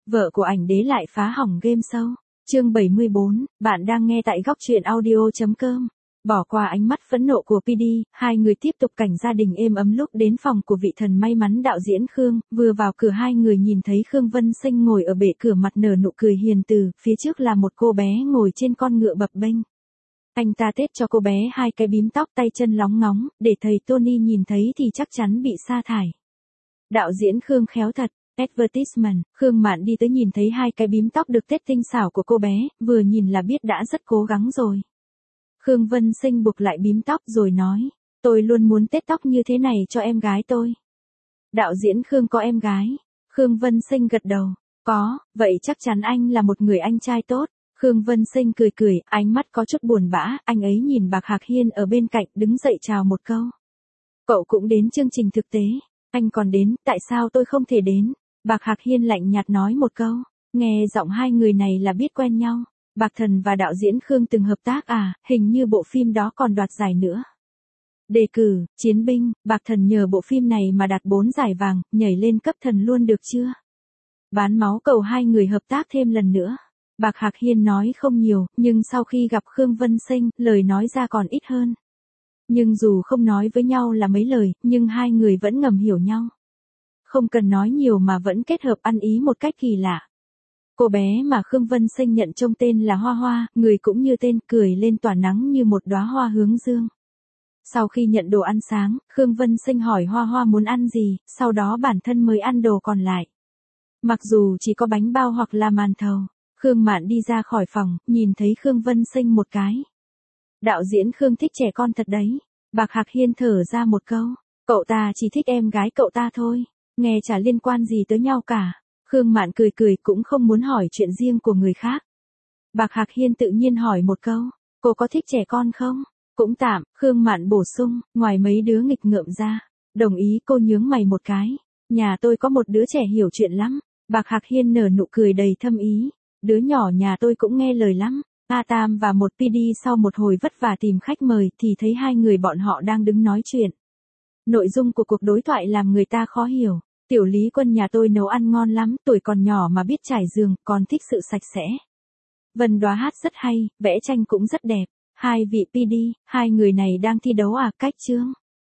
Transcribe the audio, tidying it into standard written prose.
Vợ của ảnh đế lại phá hỏng game show. Chương 74, bạn đang nghe tại góc truyện audio.com. Bỏ qua ánh mắt phẫn nộ của PD, hai người tiếp tục cảnh gia đình êm ấm lúc đến phòng của vị thần may mắn đạo diễn Khương. Vừa vào cửa hai người nhìn thấy Khương Vân Sinh ngồi ở bệ cửa mặt nở nụ cười hiền từ, phía trước là một cô bé ngồi trên con ngựa bập bênh. Anh ta tết cho cô bé hai cái bím tóc tay chân lóng ngóng, để thầy Tony nhìn thấy thì chắc chắn bị sa thải. Đạo diễn Khương khéo thật. Advertisement, Khương Mạn đi tới nhìn thấy hai cái bím tóc được tết tinh xảo của cô bé, vừa nhìn là biết đã rất cố gắng rồi. Khương Vân Sinh buộc lại bím tóc rồi nói, tôi luôn muốn tết tóc như thế này cho em gái tôi. Đạo diễn Khương có em gái. Khương Vân Sinh gật đầu, có, vậy chắc chắn anh là một người anh trai tốt. Khương Vân Sinh cười cười, ánh mắt có chút buồn bã, anh ấy nhìn Bạc Hạc Hiên ở bên cạnh đứng dậy chào một câu. Cậu cũng đến chương trình thực tế, anh còn đến, tại sao tôi không thể đến? Bạc Hạc Hiên lạnh nhạt nói một câu, nghe giọng hai người này là biết quen nhau. Bạc Thần và đạo diễn Khương từng hợp tác à, hình như bộ phim đó còn đoạt giải nữa. Đề cử, Chiến binh, Bạc Thần nhờ bộ phim này mà đạt 4 giải vàng, nhảy lên cấp thần luôn được chưa? Bán máu cầu hai người hợp tác thêm lần nữa. Bạc Hạc Hiên nói không nhiều, nhưng sau khi gặp Khương Vân Sinh, lời nói ra còn ít hơn. Nhưng dù không nói với nhau là mấy lời, nhưng hai người vẫn ngầm hiểu nhau. Không cần nói nhiều mà vẫn kết hợp ăn ý một cách kỳ lạ. Cô bé mà Khương Vân Sinh nhận trông tên là Hoa Hoa, người cũng như tên, cười lên tỏa nắng như một đóa hoa hướng dương. Sau khi nhận đồ ăn sáng, Khương Vân Sinh hỏi Hoa Hoa muốn ăn gì, sau đó bản thân mới ăn đồ còn lại. Mặc dù chỉ có bánh bao hoặc là màn thầu, Khương Mạn đi ra khỏi phòng, nhìn thấy Khương Vân Sinh một cái. Đạo diễn Khương thích trẻ con thật đấy. Bạc Hạc Hiên thở ra một câu, cậu ta chỉ thích em gái cậu ta thôi, nghe chả liên quan gì tới nhau cả. Khương Mạn cười cười cũng không muốn hỏi chuyện riêng của người khác. Bạc Hạc Hiên tự nhiên hỏi một câu, cô có thích trẻ con không? Cũng tạm, Khương Mạn bổ sung, ngoài mấy đứa nghịch ngợm ra. Đồng ý, cô nhướng mày một cái. Nhà tôi có một đứa trẻ hiểu chuyện lắm. Bạc Hạc Hiên nở nụ cười đầy thâm ý. Đứa nhỏ nhà tôi cũng nghe lời lắm. A Tam và một PD sau một hồi vất vả tìm khách mời thì thấy hai người bọn họ đang đứng nói chuyện. Nội dung của cuộc đối thoại làm người ta khó hiểu. Tiểu Lý Quân nhà tôi nấu ăn ngon lắm, tuổi còn nhỏ mà biết trải giường, còn thích sự sạch sẽ. Vân Đoá hát rất hay, vẽ tranh cũng rất đẹp. Hai vị PD, hai người này đang thi đấu à? Cách chương.